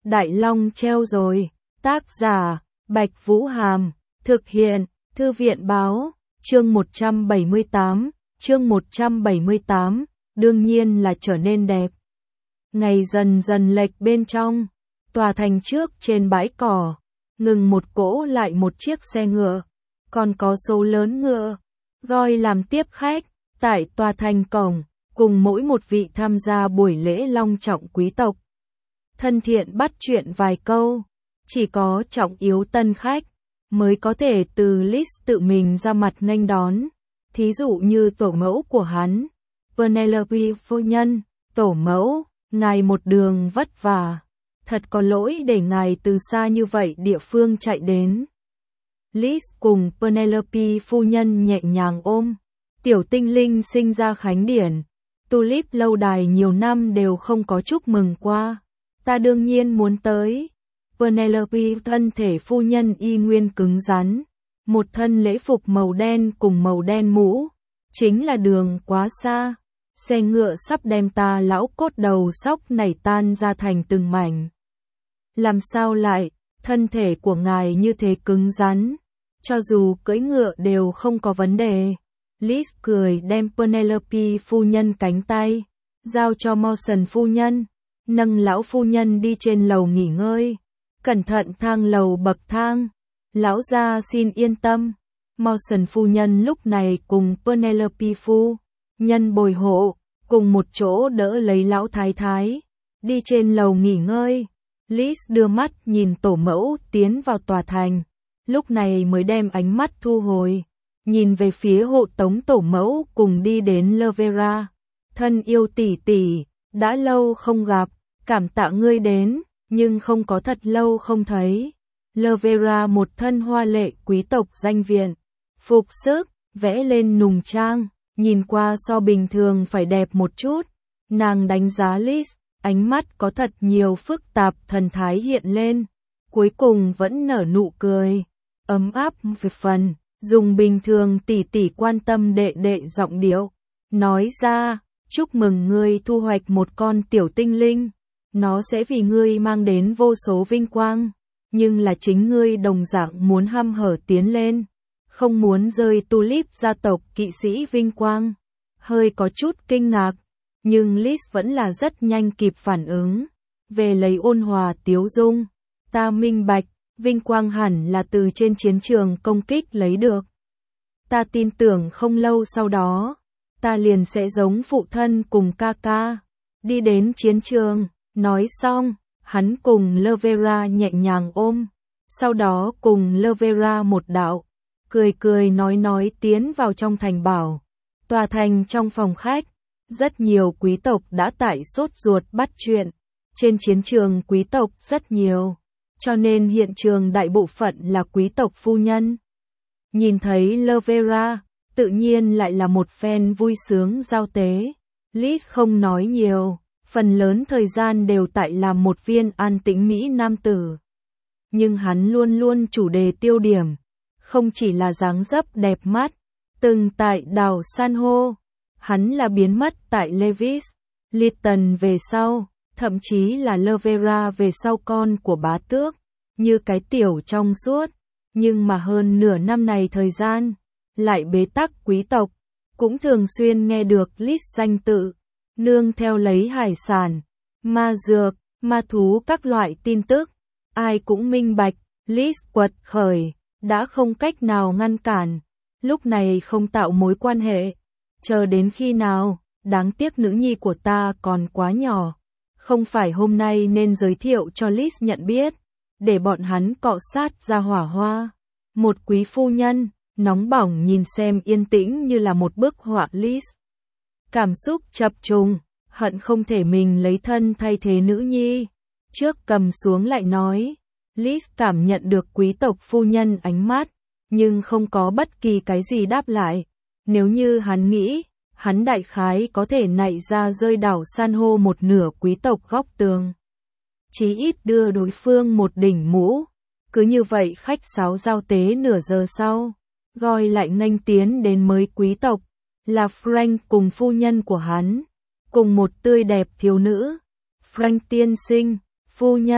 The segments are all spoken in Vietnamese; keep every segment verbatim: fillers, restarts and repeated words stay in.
Đại Long treo rồi. Tác giả, Bạch Vũ Hàm. Thực hiện, Thư viện Báo. Chương một trăm bảy mươi tám. Chương một trăm bảy mươi tám. Đương nhiên là trở nên đẹp. Ngày dần dần lệch bên trong. Tòa thành trước trên bãi cỏ. Ngừng một cỗ lại một chiếc xe ngựa. Còn có số lớn ngựa. Gọi làm tiếp khách. Tại tòa thành cổng. Cùng mỗi một vị tham gia buổi lễ long trọng quý tộc. Thân thiện bắt chuyện vài câu. Chỉ có trọng yếu tân khách mới có thể từ list tự mình ra mặt nghênh đón. Thí dụ như tổ mẫu của hắn, Penelope phu nhân. Tổ mẫu, ngài một đường vất vả. Thật có lỗi để ngài từ xa như vậy địa phương chạy đến. Liz cùng Penelope phu nhân nhẹ nhàng ôm. Tiểu tinh linh sinh ra khánh điển. Tulip lâu đài nhiều năm đều không có chúc mừng qua. Ta đương nhiên muốn tới. Penelope thân thể phu nhân y nguyên cứng rắn. Một thân lễ phục màu đen cùng màu đen mũ. Chính là đường quá xa. Xe ngựa sắp đem ta lão cốt đầu sóc nảy tan ra thành từng mảnh. Làm sao lại, thân thể của ngài như thế cứng rắn. Cho dù cưỡi ngựa đều không có vấn đề. Liz cười đem Penelope phu nhân cánh tay. Giao cho Mawson phu nhân. Nâng lão phu nhân đi trên lầu nghỉ ngơi. Cẩn thận thang lầu bậc thang. Lão gia xin yên tâm. Mawson phu nhân lúc này cùng Penelope phu nhân bồi hộ, cùng một chỗ đỡ lấy lão thái thái. Đi trên lầu nghỉ ngơi. Liz đưa mắt nhìn tổ mẫu tiến vào tòa thành. Lúc này mới đem ánh mắt thu hồi. Nhìn về phía hộ tống tổ mẫu cùng đi đến Lovera. Thân yêu tỷ tỷ, đã lâu không gặp, cảm tạ ngươi đến, nhưng không có thật lâu không thấy. Lovera một thân hoa lệ quý tộc danh viện, phục sức, vẽ lên nùng trang, nhìn qua so bình thường phải đẹp một chút. Nàng đánh giá Liz, ánh mắt có thật nhiều phức tạp thần thái hiện lên, cuối cùng vẫn nở nụ cười, ấm áp về phần. Dùng bình thường tỷ tỷ quan tâm đệ đệ giọng điệu, nói ra, chúc mừng ngươi thu hoạch một con tiểu tinh linh, nó sẽ vì ngươi mang đến vô số vinh quang, nhưng là chính ngươi đồng dạng muốn hăm hở tiến lên, không muốn rơi Tulip gia tộc kỵ sĩ vinh quang. Hơi có chút kinh ngạc, nhưng Liz vẫn là rất nhanh kịp phản ứng, về lấy ôn hòa tiếu dung, ta minh bạch. Vinh quang hẳn là từ trên chiến trường công kích lấy được. Ta tin tưởng không lâu sau đó, ta liền sẽ giống phụ thân cùng ca ca, đi đến chiến trường. Nói xong, hắn cùng Lovera nhẹ nhàng ôm, sau đó cùng Lovera một đạo, cười cười nói nói tiến vào trong thành bảo. Tòa thành trong phòng khách, rất nhiều quý tộc đã tại sốt ruột bắt chuyện, trên chiến trường quý tộc rất nhiều. Cho nên hiện trường đại bộ phận là quý tộc phu nhân. Nhìn thấy Lovera, tự nhiên lại là một phen vui sướng giao tế. Liz không nói nhiều, phần lớn thời gian đều tại làm một viên an tĩnh mỹ nam tử. Nhưng hắn luôn luôn chủ đề tiêu điểm, không chỉ là dáng dấp đẹp mắt, từng tại đảo san hô, hắn là biến mất tại Levis, Lytton về sau. Thậm chí là Lovera về sau con của bá tước, như cái tiểu trong suốt, nhưng mà hơn nửa năm này thời gian, lại bế tắc quý tộc, cũng thường xuyên nghe được Liz danh tự, nương theo lấy hải sản, ma dược, ma thú các loại tin tức, ai cũng minh bạch, Liz quật khởi, đã không cách nào ngăn cản, lúc này không tạo mối quan hệ, chờ đến khi nào, đáng tiếc nữ nhi của ta còn quá nhỏ. Không phải hôm nay nên giới thiệu cho Liz nhận biết, để bọn hắn cọ sát ra hỏa hoa. Một quý phu nhân, nóng bỏng nhìn xem yên tĩnh như là một bức họa Liz. Cảm xúc chập trùng, hận không thể mình lấy thân thay thế nữ nhi. Trước cầm xuống lại nói, Liz cảm nhận được quý tộc phu nhân ánh mắt, nhưng không có bất kỳ cái gì đáp lại. Nếu như hắn nghĩ, hắn đại khái có thể nảy ra rơi đảo san hô một nửa quý tộc góc tường. Chí ít đưa đối phương một đỉnh mũ. Cứ như vậy khách sáo giao tế nửa giờ sau. Gọi lại nghênh tiến đến mới quý tộc. Là Frank cùng phu nhân của hắn. Cùng một tươi đẹp thiếu nữ. Frank tiên sinh, phu nhân,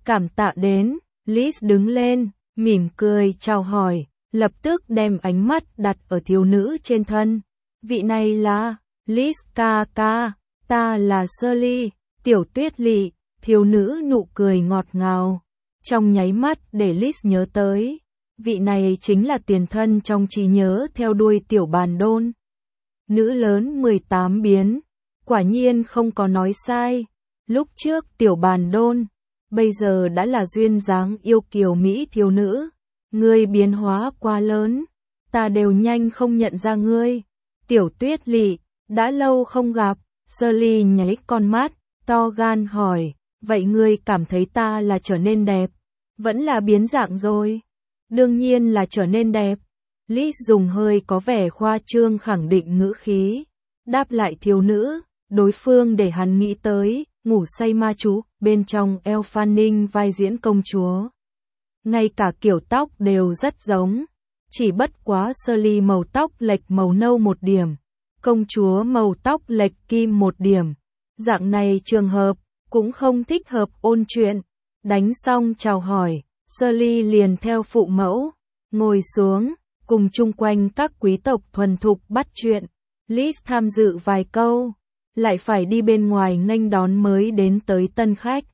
Cảm tạ đến, Liz đứng lên, mỉm cười chào hỏi, lập tức đem ánh mắt đặt ở thiếu nữ trên thân. Vị này là, Liz ca ca, ta là Shirley, tiểu tuyết lỵ, thiếu nữ nụ cười ngọt ngào. Trong nháy mắt để Liz nhớ tới, vị này chính là tiền thân trong trí nhớ theo đuôi tiểu bàn đôn. Nữ lớn mười tám biến, quả nhiên không có nói sai, lúc trước tiểu bàn đôn, bây giờ đã là duyên dáng yêu kiều mỹ thiếu nữ. Ngươi biến hóa quá lớn, ta đều nhanh không nhận ra ngươi. Tiểu tuyết lỵ, đã lâu không gặp, Shirley nháy con mắt, to gan hỏi, vậy ngươi cảm thấy ta là trở nên đẹp, vẫn là biến dạng rồi? Đương nhiên là trở nên đẹp. Liz dùng hơi có vẻ khoa trương khẳng định ngữ khí, đáp lại thiếu nữ, đối phương để hắn nghĩ tới, ngủ say ma chú, bên trong Elle Fanning vai diễn công chúa. Ngay cả kiểu tóc đều rất giống, chỉ bất quá Shirley màu tóc lệch màu nâu một điểm, công chúa màu tóc lệch kim một điểm. Dạng này trường hợp, cũng không thích hợp ôn chuyện. Đánh xong chào hỏi, Shirley liền theo phụ mẫu, ngồi xuống, cùng chung quanh các quý tộc thuần thục bắt chuyện. Liz tham dự vài câu, lại phải đi bên ngoài nghênh đón mới đến tới tân khách.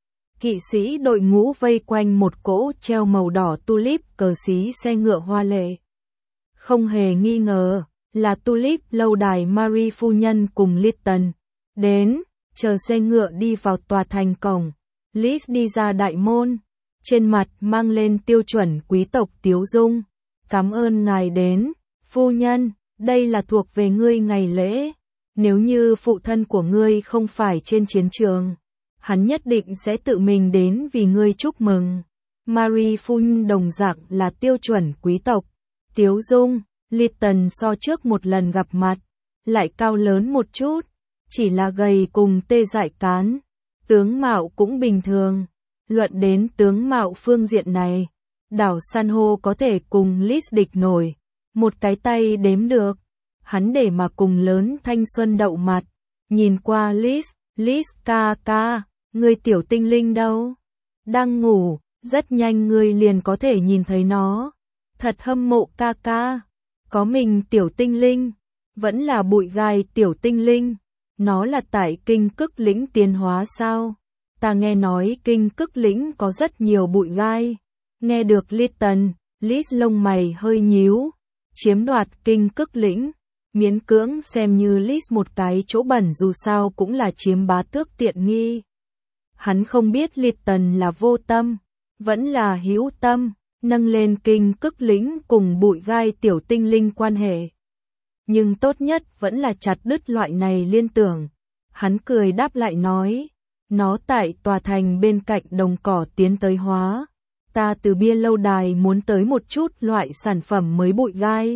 Kỵ sĩ đội ngũ vây quanh một cỗ treo màu đỏ tulip cờ xí xe ngựa hoa lệ. Không hề nghi ngờ, là tulip lâu đài Marie phu nhân cùng Lytton. Đến, chờ xe ngựa đi vào tòa thành cổng. Liz đi ra đại môn, trên mặt mang lên tiêu chuẩn quý tộc tiếu dung. Cảm ơn ngài đến, phu nhân, đây là thuộc về ngươi ngày lễ. Nếu như phụ thân của ngươi không phải trên chiến trường, hắn nhất định sẽ tự mình đến vì ngươi chúc mừng. Marie phu nhân đồng dạng là tiêu chuẩn quý tộc. Tiếu dung, Lytton so trước một lần gặp mặt, lại cao lớn một chút, chỉ là gầy cùng tê dại cán. Tướng mạo cũng bình thường. Luận đến tướng mạo phương diện này, đảo san hô có thể cùng Liz địch nổi, một cái tay đếm được. Hắn để mà cùng lớn thanh xuân đậu mặt, nhìn qua Liz, Liz ca ca, người tiểu tinh linh đâu? Đang ngủ, rất nhanh người liền có thể nhìn thấy nó. Thật hâm mộ ca ca, có mình tiểu tinh linh, vẫn là bụi gai tiểu tinh linh. Nó là tại kinh cức lĩnh tiến hóa sao? Ta nghe nói kinh cức lĩnh có rất nhiều bụi gai. Nghe được Lytton, Liz lông mày hơi nhíu. Chiếm đoạt kinh cức lĩnh, miễn cưỡng xem như Liz một cái chỗ bẩn dù sao cũng là chiếm bá tước tiện nghi. Hắn không biết Lytton là vô tâm, vẫn là hữu tâm, nâng lên kinh cức lĩnh cùng bụi gai tiểu tinh linh quan hệ. Nhưng tốt nhất vẫn là chặt đứt loại này liên tưởng. Hắn cười đáp lại nói, nó tại tòa thành bên cạnh đồng cỏ tiến tới hóa. Ta từ bia lâu đài muốn tới một chút loại sản phẩm mới bụi gai.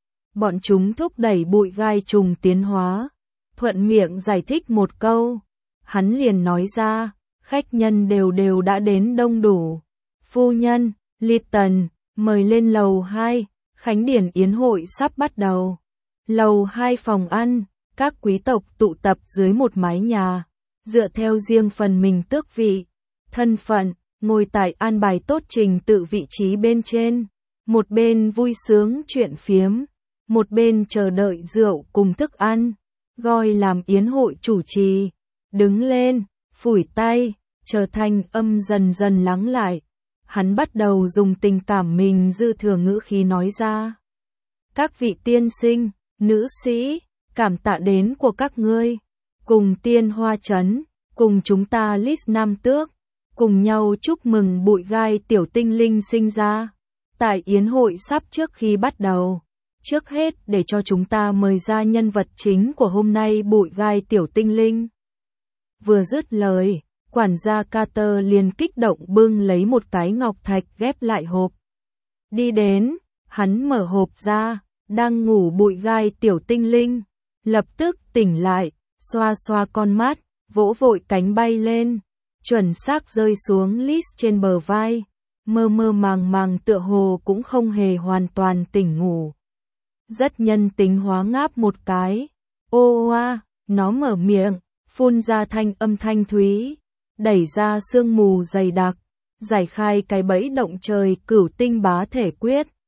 Bọn chúng thúc đẩy bụi gai trùng tiến hóa. Thuận miệng giải thích một câu. Hắn liền nói ra, khách nhân đều đều đã đến đông đủ. Phu nhân, Lytton, mời lên lầu hai, khánh điển yến hội sắp bắt đầu. Lầu hai phòng ăn, các quý tộc tụ tập dưới một mái nhà, dựa theo riêng phần mình tước vị, thân phận, ngồi tại an bài tốt trình tự vị trí bên trên, một bên vui sướng chuyện phiếm, một bên chờ đợi rượu cùng thức ăn, gọi làm yến hội chủ trì, đứng lên, phủi tay, chờ thanh âm dần dần lắng lại, hắn bắt đầu dùng tình cảm mình dư thừa ngữ khí nói ra. Các vị tiên sinh, nữ sĩ, cảm tạ đến của các ngươi, cùng tiên hoa trấn, cùng chúng ta Liz Nam Tước, cùng nhau chúc mừng bụi gai tiểu tinh linh sinh ra. Tại yến hội sắp trước khi bắt đầu, trước hết để cho chúng ta mời ra nhân vật chính của hôm nay bụi gai tiểu tinh linh. Vừa dứt lời, quản gia Carter liền kích động bưng lấy một cái ngọc thạch ghép lại hộp. Đi đến, hắn mở hộp ra. Đang ngủ bụi gai tiểu tinh linh, lập tức tỉnh lại, xoa xoa con mắt, vỗ vội cánh bay lên, chuẩn xác rơi xuống Liz trên bờ vai, mơ mơ màng màng tựa hồ cũng không hề hoàn toàn tỉnh ngủ. Rất nhân tính hóa ngáp một cái, ô oa, nó mở miệng, phun ra thanh âm thanh thúy, đẩy ra sương mù dày đặc, giải khai cái bẫy động trời cửu tinh bá thể quyết,